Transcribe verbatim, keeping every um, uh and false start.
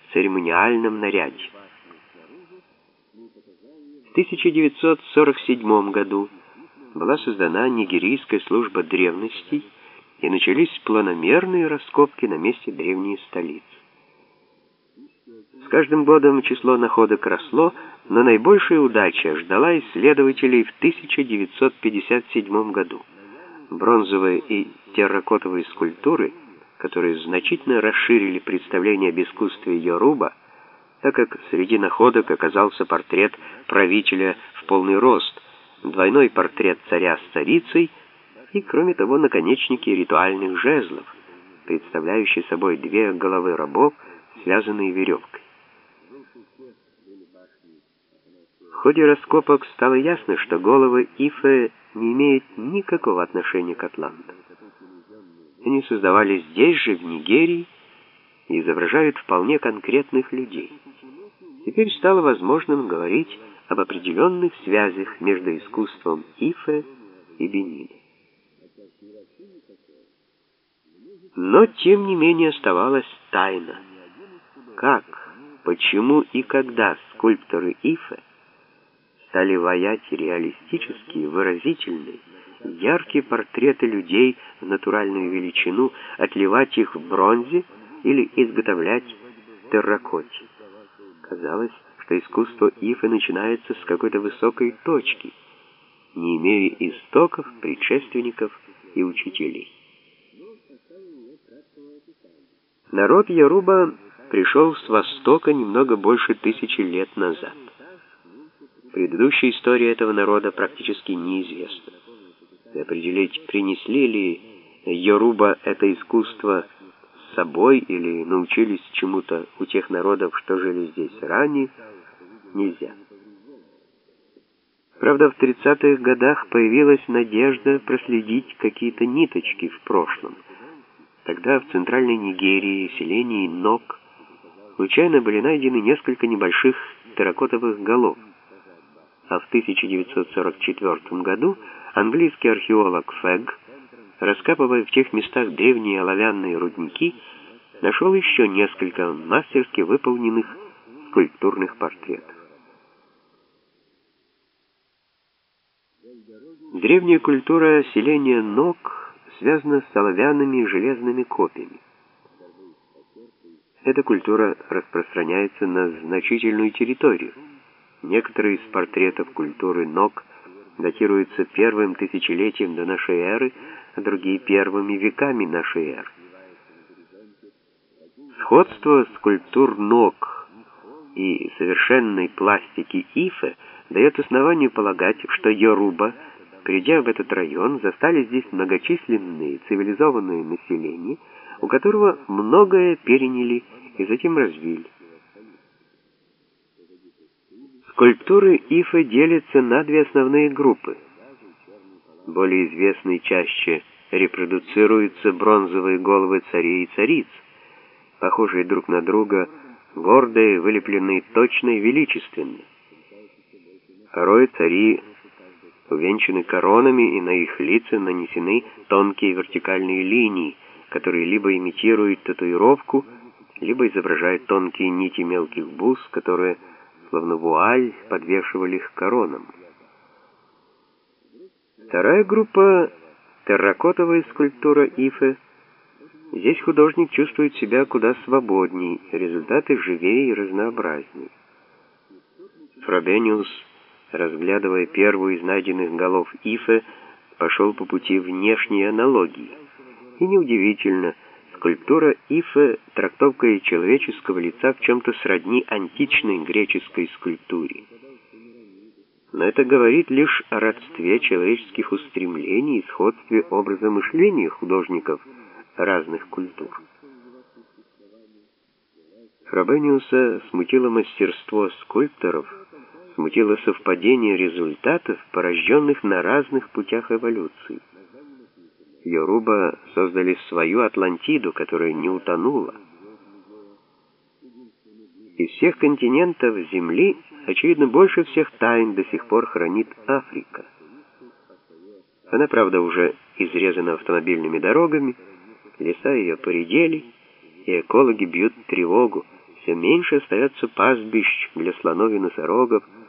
церемониальном наряде. В тысяча девятьсот сорок седьмом году была создана нигерийская служба древностей, и начались планомерные раскопки на месте древней столицы. С каждым годом число находок росло, но наибольшая удача ждала исследователей в тысяча девятьсот пятьдесят седьмом году. Бронзовые и терракотовые скульптуры, которые значительно расширили представление об искусстве Йоруба, так как среди находок оказался портрет правителя в полный рост, двойной портрет царя с царицей и, кроме того, наконечники ритуальных жезлов, представляющие собой две головы рабов, связанные веревкой. В ходе раскопок стало ясно, что головы Ифе не имеют никакого отношения к Атлантам. Они создавались здесь же, в Нигерии, и изображают вполне конкретных людей. Теперь стало возможным говорить об определенных связях между искусством Ифе и Бенина. Но, тем не менее, оставалась тайна. Как, почему и когда скульпторы Ифе стали ваять реалистические, выразительные, яркие портреты людей в натуральную величину, отливать их в бронзе или изготовлять в терракоте. Казалось, что искусство Ифе начинается с какой-то высокой точки, не имея истоков, предшественников и учителей. Народ Йоруба пришел с востока немного больше тысячи лет назад. Предыдущая история этого народа практически неизвестна. И определить, принесли ли Йоруба это искусство с собой или научились чему-то у тех народов, что жили здесь ранее, нельзя. Правда, в тридцатых годах появилась надежда проследить какие-то ниточки в прошлом. Тогда в центральной Нигерии, селении Нок, случайно были найдены несколько небольших терракотовых голов. А в тысяча девятьсот сорок четвёртом году английский археолог Фегг, раскапывая в тех местах древние оловянные рудники, нашел еще несколько мастерски выполненных скульптурных портретов. Древняя культура селения Нок связана с оловянными и железными копьями. Эта культура распространяется на значительную территорию. Некоторые из портретов культуры Нок датируются первым тысячелетием до нашей эры, а другие первыми веками нашей эры. Сходство скульптур Нок и совершенной пластики Ифе дает основание полагать, что Йоруба, придя в этот район, застали здесь многочисленные цивилизованные населения, у которого многое переняли и затем развили. Скульптуры Ифе делятся на две основные группы. Более известные чаще репродуцируются бронзовые головы царей и цариц, похожие друг на друга, гордые, вылепленные точно и величественно. Порой цари увенчаны коронами, и на их лица нанесены тонкие вертикальные линии, которые либо имитируют татуировку, либо изображают тонкие нити мелких бус, которые словно вуаль подвешивали их коронам. Вторая группа — терракотовая скульптура Ифе. Здесь художник чувствует себя куда свободней, результаты живее и разнообразнее. Фробениус, разглядывая первую из найденных голов Ифе, пошел по пути внешней аналогии. И неудивительно, скульптура Ифе — трактовка человеческого лица в чем-то сродни античной греческой скульптуре. Но это говорит лишь о родстве человеческих устремлений и сходстве образа мышления художников разных культур. Фробениуса смутило мастерство скульпторов, смутило совпадение результатов, порожденных на разных путях эволюции. Йоруба создали свою Атлантиду, которая не утонула. Из всех континентов Земли, очевидно, больше всех тайн до сих пор хранит Африка. Она, правда, уже изрезана автомобильными дорогами, леса ее поредели, и экологи бьют тревогу. все меньше остается пастбищ для слонов и носорогов,